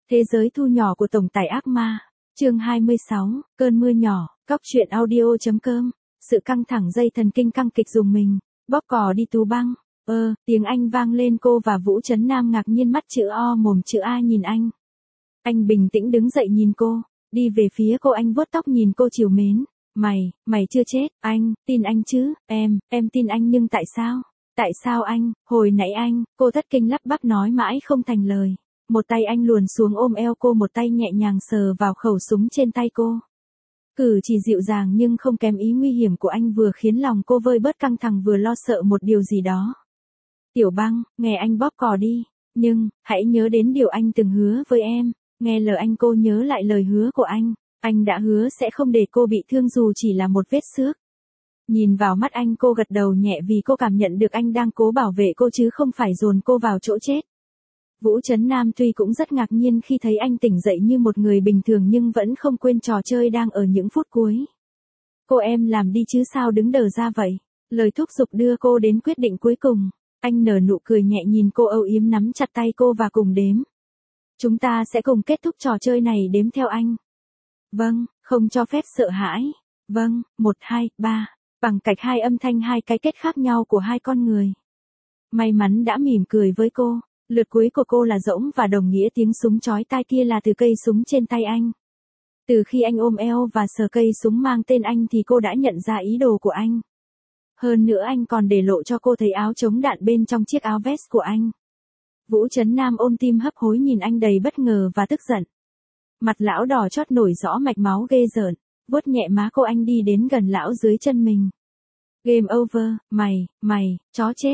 Thế giới thu nhỏ của tổng tài ác ma. Chương 26, cơn mưa nhỏ, Cóc truyện audio.com. Sự căng thẳng dây thần kinh căng kịch dùng mình, bóp cò đi tú băng. Tiếng Anh vang lên, cô và Vũ Trấn Nam ngạc nhiên mắt chữ O mồm chữ A nhìn anh. Anh bình tĩnh đứng dậy nhìn cô, đi về phía cô, anh vuốt tóc nhìn cô trìu mến. Mày chưa chết, anh, tin anh chứ, em tin anh, nhưng tại sao? Tại sao anh, hồi nãy anh, cô thất kinh lắp bắp nói mãi không thành lời. Một tay anh luồn xuống ôm eo cô, một tay nhẹ nhàng sờ vào khẩu súng trên tay cô. Cử chỉ dịu dàng nhưng không kém ý nguy hiểm của anh, vừa khiến lòng cô vơi bớt căng thẳng vừa lo sợ một điều gì đó. Tiểu Băng, nghe anh bóp cò đi, nhưng, hãy nhớ đến điều anh từng hứa với em. Nghe lời anh. Cô nhớ lại lời hứa của anh đã hứa sẽ không để cô bị thương dù chỉ là một vết xước. Nhìn vào mắt anh, cô gật đầu nhẹ vì cô cảm nhận được anh đang cố bảo vệ cô chứ không phải dồn cô vào chỗ chết. Vũ Trấn Nam tuy cũng rất ngạc nhiên khi thấy anh tỉnh dậy như một người bình thường nhưng vẫn không quên trò chơi đang ở những phút cuối. Cô em làm đi chứ sao đứng đờ ra vậy? Lời thúc giục đưa cô đến quyết định cuối cùng. Anh nở nụ cười nhẹ nhìn cô, âu yếm nắm chặt tay cô và cùng đếm. Chúng ta sẽ cùng kết thúc trò chơi này, đếm theo anh. Vâng, không cho phép sợ hãi. Vâng, 1, 2, 3. Bằng cách hai âm thanh, hai cái kết khác nhau của hai con người. May mắn đã mỉm cười với cô. Lượt cuối của cô là rỗng và đồng nghĩa tiếng súng chói tai kia là từ cây súng trên tay anh. Từ khi anh ôm eo và sờ cây súng mang tên anh thì cô đã nhận ra ý đồ của anh. Hơn nữa anh còn để lộ cho cô thấy áo chống đạn bên trong chiếc áo vest của anh. Vũ Trấn Nam ôm tim hấp hối nhìn anh đầy bất ngờ và tức giận. Mặt lão đỏ chót nổi rõ mạch máu ghê rợn, vuốt nhẹ má cô, anh đi đến gần lão dưới chân mình. Game over, mày, chó chết,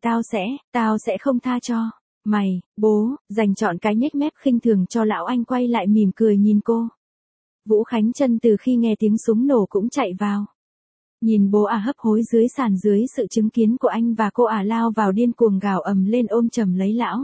tao sẽ không tha cho. Mày, bố, dành trọn cái nhếch mép khinh thường cho lão. Anh quay lại mỉm cười nhìn cô. Vũ Khánh Trân từ khi nghe tiếng súng nổ cũng chạy vào. Nhìn bố hấp hối dưới sàn dưới sự chứng kiến của anh và cô lao vào điên cuồng gào ầm lên ôm chầm lấy lão.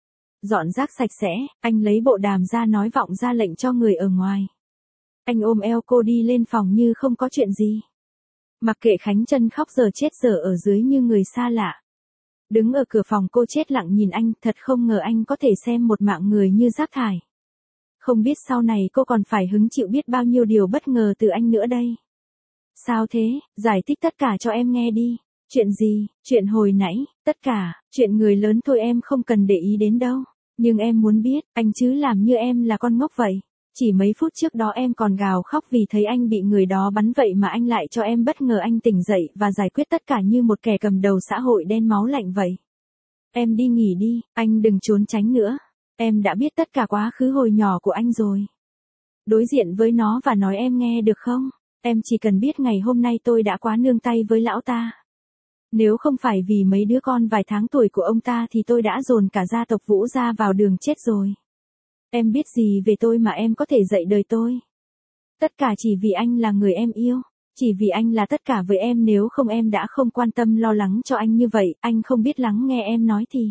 Dọn rác sạch sẽ, anh lấy bộ đàm ra nói vọng ra lệnh cho người ở ngoài. Anh ôm eo cô đi lên phòng như không có chuyện gì. Mặc kệ Khánh Trân khóc giờ chết giờ ở dưới như người xa lạ. Đứng ở cửa phòng cô chết lặng nhìn anh, thật không ngờ anh có thể xem một mạng người như rác thải. Không biết sau này cô còn phải hứng chịu biết bao nhiêu điều bất ngờ từ anh nữa đây. Sao thế, giải thích tất cả cho em nghe đi. Chuyện gì, chuyện hồi nãy, tất cả, chuyện người lớn thôi, em không cần để ý đến đâu. Nhưng em muốn biết, anh chứ làm như em là con ngốc vậy. Chỉ mấy phút trước đó em còn gào khóc vì thấy anh bị người đó bắn, vậy mà anh lại cho em bất ngờ anh tỉnh dậy và giải quyết tất cả như một kẻ cầm đầu xã hội đen máu lạnh vậy. Em đi nghỉ đi, anh đừng trốn tránh nữa. Em đã biết tất cả quá khứ hồi nhỏ của anh rồi. Đối diện với nó và nói em nghe được không? Em chỉ cần biết ngày hôm nay tôi đã quá nương tay với lão ta. Nếu không phải vì mấy đứa con vài tháng tuổi của ông ta thì tôi đã dồn cả gia tộc Vũ ra vào đường chết rồi. Em biết gì về tôi mà em có thể dạy đời tôi? Tất cả chỉ vì anh là người em yêu. Chỉ vì anh là tất cả với em, nếu không em đã không quan tâm lo lắng cho anh như vậy, anh không biết lắng nghe em nói thì.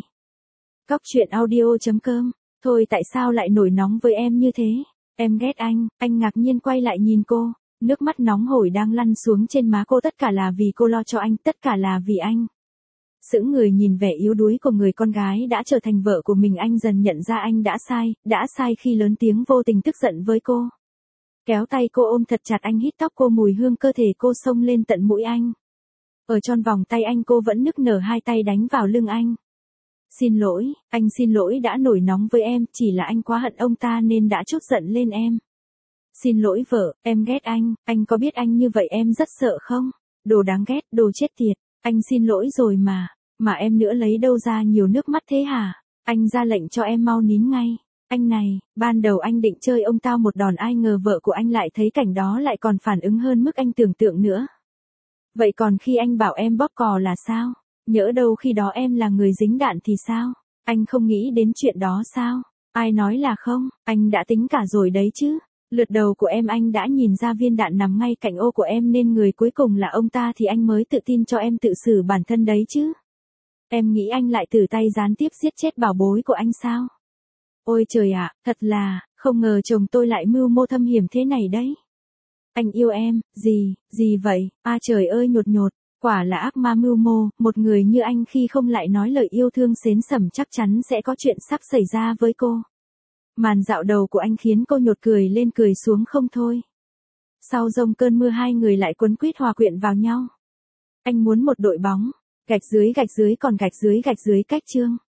Cóc truyện audio.com. Thôi tại sao lại nổi nóng với em như thế? Em ghét anh ngạc nhiên quay lại nhìn cô. Nước mắt nóng hổi đang lăn xuống trên má cô, tất cả là vì cô lo cho anh, tất cả là vì anh. Sững người nhìn vẻ yếu đuối của người con gái đã trở thành vợ của mình, anh dần nhận ra anh đã sai khi lớn tiếng vô tình tức giận với cô. Kéo tay cô ôm thật chặt, anh hít tóc cô, mùi hương cơ thể cô xông lên tận mũi anh. Ở trong vòng tay anh cô vẫn nức nở, hai tay đánh vào lưng anh. Xin lỗi, anh xin lỗi đã nổi nóng với em, chỉ là anh quá hận ông ta nên đã trút giận lên em. Xin lỗi vợ, em ghét anh có biết anh như vậy em rất sợ không? Đồ đáng ghét, đồ chết tiệt, anh xin lỗi rồi mà em nữa lấy đâu ra nhiều nước mắt thế hả? Anh ra lệnh cho em mau nín ngay. Anh này, ban đầu anh định chơi ông tao một đòn, ai ngờ vợ của anh lại thấy cảnh đó lại còn phản ứng hơn mức anh tưởng tượng nữa. Vậy còn khi anh bảo em bóp cò là sao? Nhỡ đâu khi đó em là người dính đạn thì sao? Anh không nghĩ đến chuyện đó sao? Ai nói là không, anh đã tính cả rồi đấy chứ. Lượt đầu của em anh đã nhìn ra viên đạn nằm ngay cạnh ô của em nên người cuối cùng là ông ta thì anh mới tự tin cho em tự xử bản thân đấy chứ. Em nghĩ anh lại tự tay gián tiếp giết chết bảo bối của anh sao? Ôi trời ạ, thật là, không ngờ chồng tôi lại mưu mô thâm hiểm thế này đấy. Anh yêu em, gì vậy, trời ơi nhột, quả là ác ma mưu mô, một người như anh khi không lại nói lời yêu thương xến sẩm chắc chắn sẽ có chuyện sắp xảy ra với cô. Màn dạo đầu của anh khiến cô nhột cười lên cười xuống không thôi. Sau giông cơn mưa hai người lại quấn quýt hòa quyện vào nhau. Anh muốn một đội bóng, gạch dưới còn gạch dưới cách chương.